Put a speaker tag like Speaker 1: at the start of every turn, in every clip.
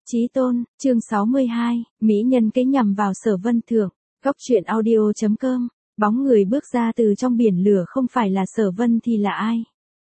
Speaker 1: Chí tôn, chương 62, Mỹ nhân kế nhằm vào Sở Vân thượng. Góc truyện audio.com. Bóng người bước ra từ trong biển lửa không phải là Sở Vân thì là ai?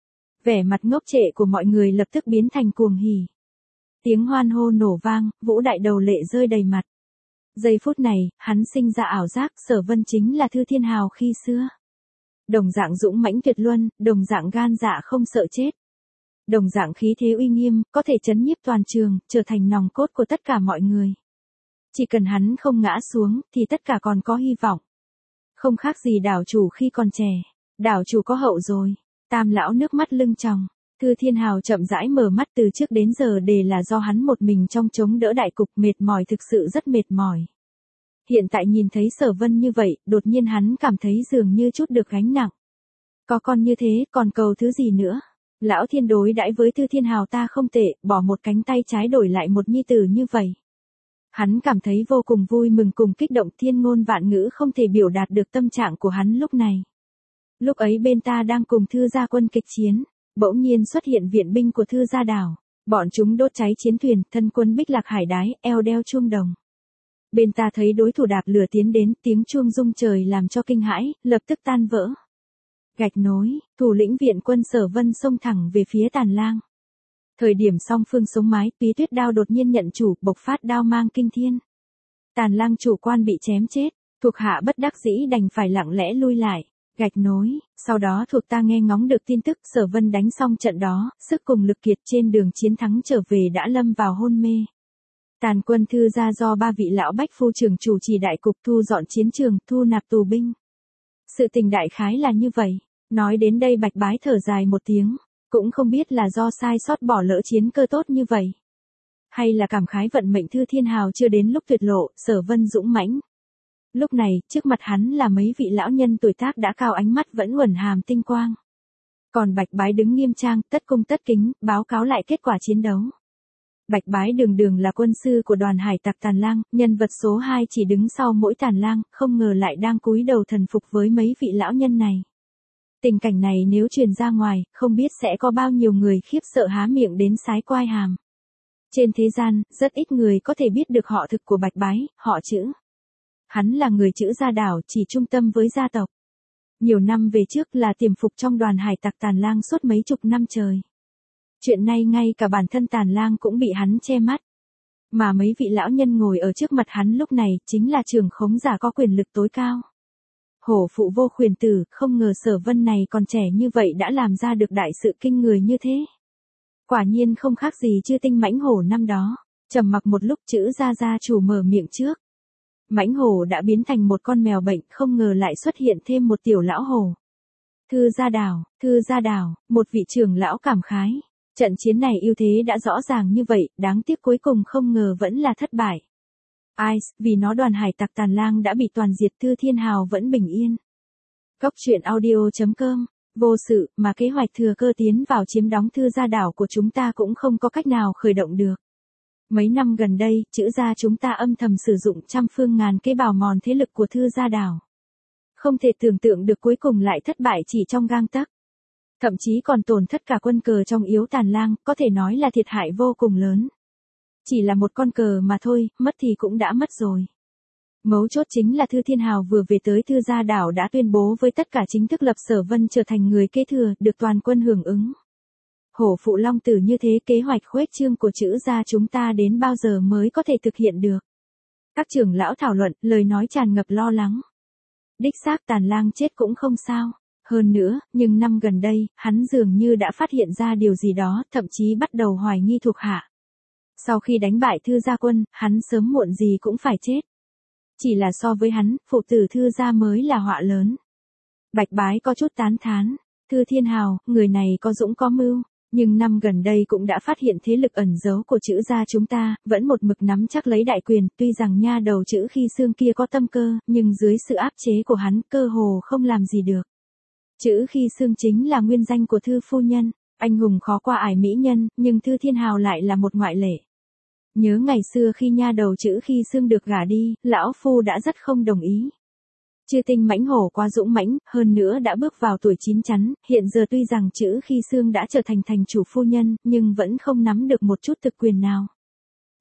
Speaker 1: Vẻ mặt ngốc trệ của mọi người lập tức biến thành cuồng hỉ. Tiếng hoan hô nổ vang, Vũ Đại Đầu lệ rơi đầy mặt. Giây phút này, hắn sinh ra ảo giác Sở Vân chính là Thư Thiên Hào khi xưa. Đồng dạng dũng mãnh tuyệt luân, đồng dạng gan dạ không sợ chết. Đồng dạng khí thế uy nghiêm, có thể chấn nhiếp toàn trường, trở thành nòng cốt của tất cả mọi người. Chỉ cần hắn không ngã xuống, thì tất cả còn có hy vọng. Không khác gì đảo chủ khi còn trẻ. Đảo chủ có hậu rồi. Tam lão nước mắt lưng tròng. Thư Thiên Hào chậm rãi mở mắt, từ trước đến giờ đều là do hắn một mình trong chống đỡ đại cục, mệt mỏi, thực sự rất mệt mỏi. Hiện tại nhìn thấy Sở Vân như vậy, đột nhiên hắn cảm thấy dường như chút được gánh nặng. Có con như thế, còn cầu thứ gì nữa? Lão Thiên đối đãi với Thư Thiên Hào ta không tệ, bỏ một cánh tay trái đổi lại một nhi tử như vậy. Hắn cảm thấy vô cùng vui mừng cùng kích động, thiên ngôn vạn ngữ không thể biểu đạt được tâm trạng của hắn lúc này. Lúc ấy bên ta đang cùng Thư gia quân kịch chiến, bỗng nhiên xuất hiện viện binh của Thư gia đảo. Bọn chúng đốt cháy chiến thuyền, thân quân bích lạc hải đái, eo đeo chuông đồng. Bên ta thấy đối thủ đạp lửa tiến đến, tiếng chuông rung trời làm cho kinh hãi, lập tức tan vỡ. Gạch nối, thủ lĩnh viện quân Sở Vân xông thẳng về phía Tàn Lang. Thời điểm song phương sống mái, Túy Tuyết đao đột nhiên nhận chủ, bộc phát đao mang kinh thiên. Tàn Lang chủ quan bị chém chết, thuộc hạ bất đắc dĩ đành phải lặng lẽ lui lại. Gạch nối, sau đó thuộc ta nghe ngóng được tin tức Sở Vân đánh xong trận đó, sức cùng lực kiệt, trên đường chiến thắng trở về đã lâm vào hôn mê. Tàn quân Thư gia do 3 vị lão bách phu trưởng chủ trì đại cục, thu dọn chiến trường, thu nạp tù binh. Sự tình đại khái là như vậy. Nói đến đây Bạch Bái thở dài một tiếng, cũng không biết là do sai sót bỏ lỡ chiến cơ tốt như vậy, hay là cảm khái vận mệnh Thư Thiên Hào chưa đến lúc tuyệt lộ, Sở Vân dũng mãnh. Lúc này, trước mặt hắn là mấy vị lão nhân tuổi tác đã cao, ánh mắt vẫn uẩn hàm tinh quang. Còn Bạch Bái đứng nghiêm trang, tất cung tất kính, báo cáo lại kết quả chiến đấu. Bạch Bái đường đường là quân sư của đoàn hải tặc Tàn Lang, nhân vật số 2 chỉ đứng sau mỗi Tàn Lang, không ngờ lại đang cúi đầu thần phục với mấy vị lão nhân này. Tình cảnh này nếu truyền ra ngoài, không biết sẽ có bao nhiêu người khiếp sợ há miệng đến sái quai hàm. Trên thế gian, rất ít người có thể biết được họ thực của Bạch Bái, họ Chữ. Hắn là người Chữ gia đảo, chỉ trung tâm với gia tộc. Nhiều năm về trước là tiềm phục trong đoàn hải tặc Tàn Lang suốt mấy chục năm trời. Chuyện này ngay cả bản thân Tàn Lang cũng bị hắn che mắt. Mà mấy vị lão nhân ngồi ở trước mặt hắn lúc này chính là trưởng khống giả có quyền lực tối cao. Hổ phụ vô khuyển tử, không ngờ Sở Vân này còn trẻ như vậy đã làm ra được đại sự kinh người như thế. Quả nhiên không khác gì Chư Tinh mãnh hổ năm đó. Trầm mặc một lúc, Chữ gia chủ mở miệng trước. Mãnh hổ đã biến thành một con mèo bệnh, không ngờ lại xuất hiện thêm một tiểu lão hổ. Thư gia đảo, một vị trưởng lão cảm khái. Trận chiến này ưu thế đã rõ ràng như vậy, đáng tiếc cuối cùng không ngờ vẫn là thất bại. Ai, vì nó đoàn hải tặc Tàn Lang đã bị toàn diệt, Thư Thiên Hào vẫn bình yên. Góc truyện audio.com. Vô sự, mà kế hoạch thừa cơ tiến vào chiếm đóng Thư gia đảo của chúng ta cũng không có cách nào khởi động được. Mấy năm gần đây, Chữ gia chúng ta âm thầm sử dụng trăm phương ngàn kế bào mòn thế lực của Thư gia đảo. Không thể tưởng tượng được cuối cùng lại thất bại chỉ trong gang tấc. Thậm chí còn tổn thất cả quân cờ trong yếu Tàn Lang, có thể nói là thiệt hại vô cùng lớn. Chỉ là một con cờ mà thôi, mất thì cũng đã mất rồi. Mấu chốt chính là Thư Thiên Hào vừa về tới Thư gia đảo đã tuyên bố với tất cả chính thức lập Sở Vân trở thành người kế thừa, được toàn quân hưởng ứng. Hổ phụ long tử như thế, kế hoạch khuếch trương của Chữ gia chúng ta đến bao giờ mới có thể thực hiện được? Các trưởng lão thảo luận, lời nói tràn ngập lo lắng. Đích xác Tàn Lang chết cũng không sao. Hơn nữa, nhưng năm gần đây, hắn dường như đã phát hiện ra điều gì đó, thậm chí bắt đầu hoài nghi thuộc hạ. Sau khi đánh bại Thư gia quân, hắn sớm muộn gì cũng phải chết. Chỉ là so với hắn, phụ tử Thư gia mới là họa lớn. Bạch Bái có chút tán thán. Thư Thiên Hào, người này có dũng có mưu, nhưng năm gần đây cũng đã phát hiện thế lực ẩn giấu của Chữ gia chúng ta, vẫn một mực nắm chắc lấy đại quyền, tuy rằng nha đầu Chữ Khi Xương kia có tâm cơ, nhưng dưới sự áp chế của hắn, cơ hồ không làm gì được. Chữ Khi Xương chính là nguyên danh của Thư phu nhân, anh hùng khó qua ải mỹ nhân, nhưng Thư Thiên Hào lại là một ngoại lệ. Nhớ ngày xưa khi nha đầu Chữ Khi Xương được gả đi, lão phu đã rất không đồng ý. Chư Tinh mãnh hổ quá dũng mãnh, hơn nữa đã bước vào tuổi chín chắn, hiện giờ tuy rằng Chữ Khi Xương đã trở thành thành chủ phu nhân, nhưng vẫn không nắm được một chút thực quyền nào.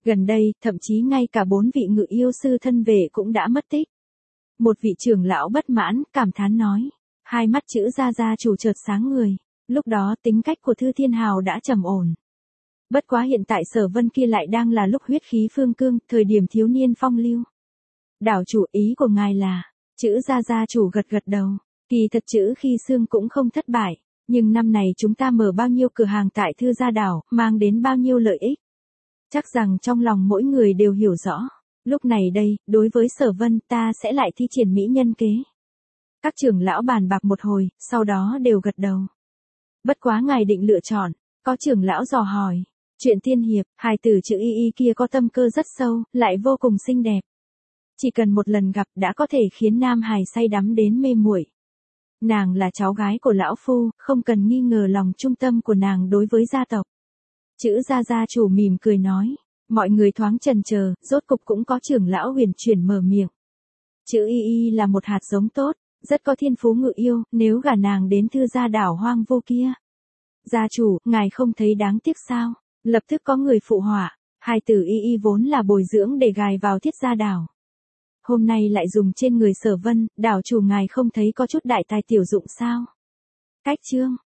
Speaker 1: Gần đây, thậm chí ngay cả 4 vị ngự yêu sư thân vệ cũng đã mất tích. Một vị trưởng lão bất mãn, cảm thán nói. Hai mắt chữ gia chủ chợt sáng người. Lúc đó tính cách của Thư Thiên Hào đã trầm ổn. Bất quá hiện tại Sở Vân kia lại đang là lúc huyết khí phương cương, thời điểm thiếu niên phong lưu. Đảo chủ, ý của ngài là, chữ gia chủ gật gật đầu. Kỳ thật chữ khi xương cũng không thất bại. Nhưng năm này chúng ta mở bao nhiêu cửa hàng tại Thư Gia Đảo, mang đến bao nhiêu lợi ích. Chắc rằng trong lòng mỗi người đều hiểu rõ. Lúc này đây, đối với Sở Vân ta sẽ lại thi triển mỹ nhân kế. Các trưởng lão bàn bạc một hồi, sau đó đều gật đầu. Bất quá ngài định lựa chọn, có trưởng lão dò hỏi. Chuyện tiên hiệp, hài tử chữ y kia có tâm cơ rất sâu, lại vô cùng xinh đẹp. Chỉ cần một lần gặp đã có thể khiến nam hài say đắm đến mê muội. Nàng là cháu gái của lão phu, không cần nghi ngờ lòng trung tâm của nàng đối với gia tộc. Chữ gia chủ mỉm cười nói. Mọi người thoáng chần chờ, rốt cục cũng có trưởng lão huyền chuyển mở miệng. Chữ y là một hạt giống tốt, rất có thiên phú ngự yêu, nếu gả nàng đến Thư Gia Đảo hoang vô kia. Gia chủ, ngài không thấy đáng tiếc sao? Lập tức có người phụ họa, hài tử y vốn là bồi dưỡng để gài vào Thiết Gia Đảo. Hôm nay lại dùng trên người Sở Vân, đảo chủ ngài không thấy có chút đại tài tiểu dụng sao? Cách chương